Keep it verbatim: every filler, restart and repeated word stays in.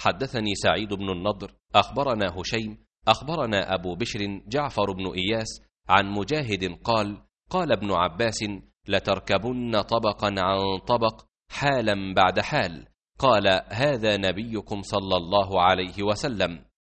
حدثني سعيد بن النضر أخبرنا هشيم أخبرنا أبو بشر جعفر بن إياس عن مجاهد قال قال ابن عباس لتركبن طبقا عن طبق حالا بعد حال. قال هذا نبيكم صلى الله عليه وسلم.